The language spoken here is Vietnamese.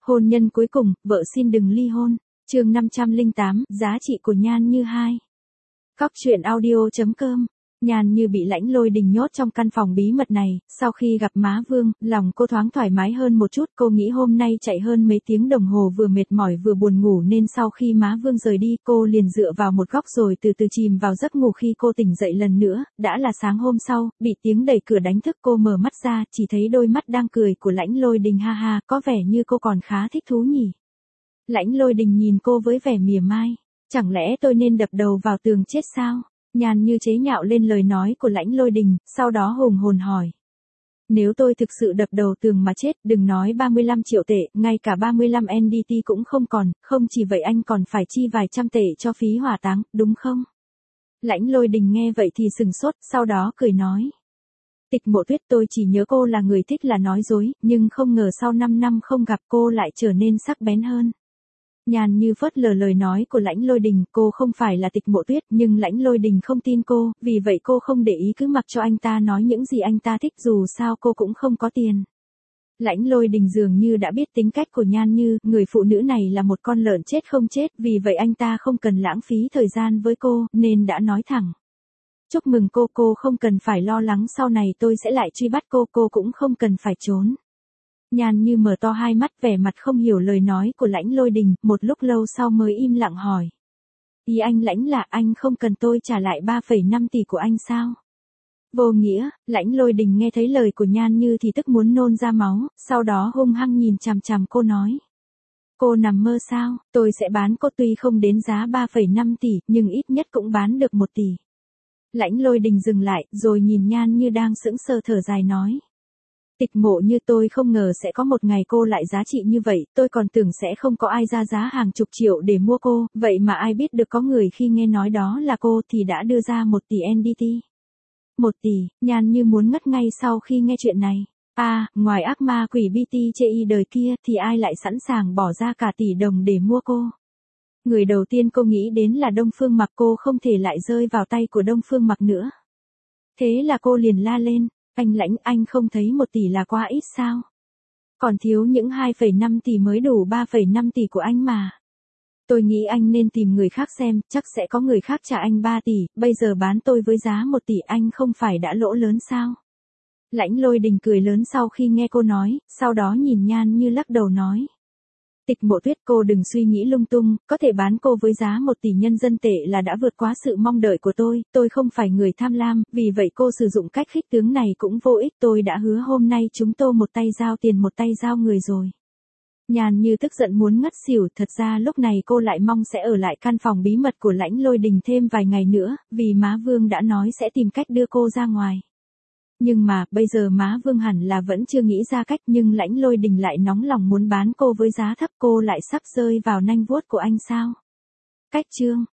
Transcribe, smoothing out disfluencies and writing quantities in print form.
Hôn nhân cuối cùng, vợ xin đừng ly hôn. Chương 508, giá trị của Nhan Như 2. Cóc truyện audio.com. Nhan Như bị Lãnh Lôi Đình nhốt trong căn phòng bí mật này, sau khi gặp má Vương, lòng cô thoáng thoải mái hơn một chút, cô nghĩ hôm nay chạy hơn mấy tiếng đồng hồ vừa mệt mỏi vừa buồn ngủ nên sau khi má Vương rời đi, cô liền dựa vào một góc rồi từ từ chìm vào giấc ngủ. Khi cô tỉnh dậy lần nữa, đã là sáng hôm sau, bị tiếng đẩy cửa đánh thức. Cô mở mắt ra, chỉ thấy đôi mắt đang cười của Lãnh Lôi Đình. Ha ha, có vẻ như cô còn khá thích thú nhỉ. Lãnh Lôi Đình nhìn cô với vẻ mỉa mai. Chẳng lẽ tôi nên đập đầu vào tường chết sao? Nhan Như chế nhạo lên lời nói của Lãnh Lôi Đình, sau đó hùng hồn hỏi. Nếu tôi thực sự đập đầu tường mà chết, đừng nói 35 triệu tệ, ngay cả 35 NDT cũng không còn, không chỉ vậy anh còn phải chi vài trăm tệ cho phí hỏa táng, đúng không? Lãnh Lôi Đình nghe vậy thì sừng sốt, sau đó cười nói. Tịch Mộ Tuyết, tôi chỉ nhớ cô là người thích là nói dối, nhưng không ngờ sau 5 năm không gặp cô lại trở nên sắc bén hơn. Nhan Như phớt lờ lời nói của Lãnh Lôi Đình, cô không phải là Tịch Mộ Tuyết, nhưng Lãnh Lôi Đình không tin cô, vì vậy cô không để ý cứ mặc cho anh ta nói những gì anh ta thích, dù sao cô cũng không có tiền. Lãnh Lôi Đình dường như đã biết tính cách của Nhan Như, người phụ nữ này là một con lợn chết không chết, vì vậy anh ta không cần lãng phí thời gian với cô, nên đã nói thẳng. Chúc mừng cô không cần phải lo lắng sau này tôi sẽ lại truy bắt cô cũng không cần phải trốn. Nhan Như mở to hai mắt vẻ mặt không hiểu lời nói của Lãnh Lôi Đình, một lúc lâu sau mới im lặng hỏi. Ý anh Lãnh là anh không cần tôi trả lại 3,5 tỷ của anh sao? Vô nghĩa, Lãnh Lôi Đình nghe thấy lời của Nhan Như thì tức muốn nôn ra máu, sau đó hung hăng nhìn chằm chằm cô nói. Cô nằm mơ sao, tôi sẽ bán cô tuy không đến giá 3,5 tỷ, nhưng ít nhất cũng bán được 1 tỷ. Lãnh Lôi Đình dừng lại, rồi nhìn Nhan Như đang sững sờ thở dài nói. Tịch Mộ Như, tôi không ngờ sẽ có một ngày cô lại giá trị như vậy, tôi còn tưởng sẽ không có ai ra giá hàng chục triệu để mua cô, vậy mà ai biết được có người khi nghe nói đó là cô thì đã đưa ra 1 tỷ NDT. 1 tỷ, Nhan Như muốn ngất ngay sau khi nghe chuyện này. Ngoài ác ma quỷ BTCI đời kia thì ai lại sẵn sàng bỏ ra cả tỷ đồng để mua cô. Người đầu tiên cô nghĩ đến là Đông Phương Mặc, cô không thể lại rơi vào tay của Đông Phương Mặc nữa. Thế là cô liền la lên. Anh Lãnh, anh không thấy 1 tỷ là quá ít sao? Còn thiếu những 2,5 tỷ mới đủ 3,5 tỷ của anh mà. Tôi nghĩ anh nên tìm người khác xem, chắc sẽ có người khác trả anh 3 tỷ, bây giờ bán tôi với giá 1 tỷ anh không phải đã lỗ lớn sao? Lãnh Lôi Đình cười lớn sau khi nghe cô nói, sau đó nhìn Nhan Như lắc đầu nói. Tịch Mộ Tuyết, cô đừng suy nghĩ lung tung, có thể bán cô với giá 1 tỷ nhân dân tệ là đã vượt quá sự mong đợi của tôi không phải người tham lam, vì vậy cô sử dụng cách khích tướng này cũng vô ích, tôi đã hứa hôm nay chúng tôi một tay giao tiền một tay giao người rồi. Nhan Như tức giận muốn ngất xỉu, thật ra lúc này cô lại mong sẽ ở lại căn phòng bí mật của Lãnh Lôi Đình thêm vài ngày nữa, vì má Vương đã nói sẽ tìm cách đưa cô ra ngoài. Nhưng mà, bây giờ má Vương hẳn là vẫn chưa nghĩ ra cách, nhưng Lãnh Lôi Đình lại nóng lòng muốn bán cô với giá thấp, cô lại sắp rơi vào nanh vuốt của anh sao? Cách chương